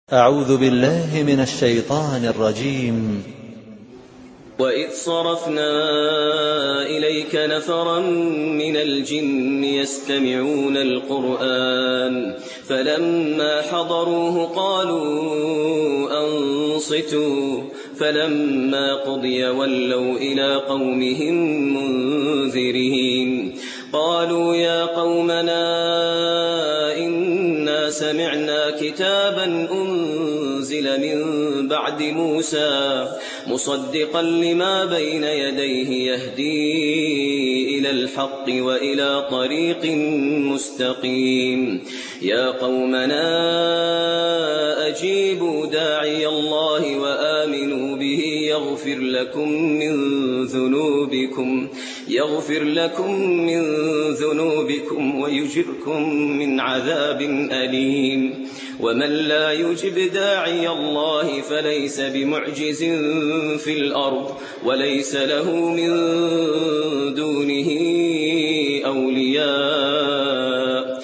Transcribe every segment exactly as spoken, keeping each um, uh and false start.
أعوذ بالله من الشيطان الرجيم. وإذ صرفنا إليك نفرا من الجن يستمعون القرآن فلما حضروه قالوا أنصتوا فلما قضي ولوا إلى قومهم منذرين قالوا يا قومنا إنا سمعنا كتابا أنزل من بعد موسى مصدقا لما بين يديه يهدي إلى الحق وإلى طريق مستقيم يا قومنا أجيبوا داعي الله وآمنوا به يغفر لكم من ذنوبكم يغفر لكم من ذنوبكم ويجركم من عذاب أليم ومن لا يجب داعي الله فليس بمعجز في الأرض وليس له من دونه أولياء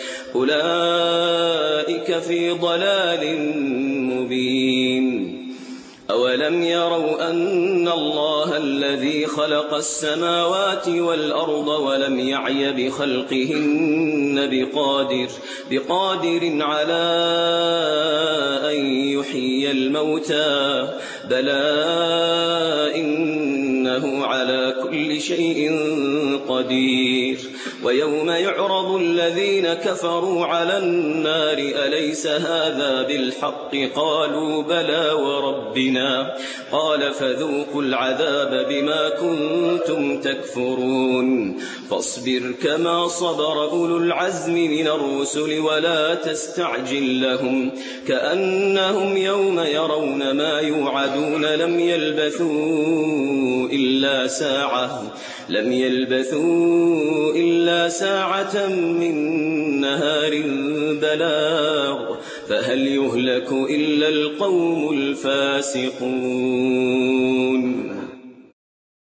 أولئك في ضلال مبين أولم يروا أن الله الذي خلق السماوات والأرض ولم يعي بخلقهن بقادر, بقادر على أن يحيي الموتى بلى إنه على كل شيء قدير ويوم يعرض الذين كفروا على النار أليس هذا بالحق قالوا بلى وربنا قال فذوقوا العذاب بما كنتم تكفرون فاصبر كما صبر أولو العزم من الرسل ولا تستعجل لهم كأنهم يوم يرون ما يوعدون لم يلبثوا إلا ساعة لم يلبثوا إلا ساعة من نهار بلاغ فهل يهلك إلا القوم الفاسقون.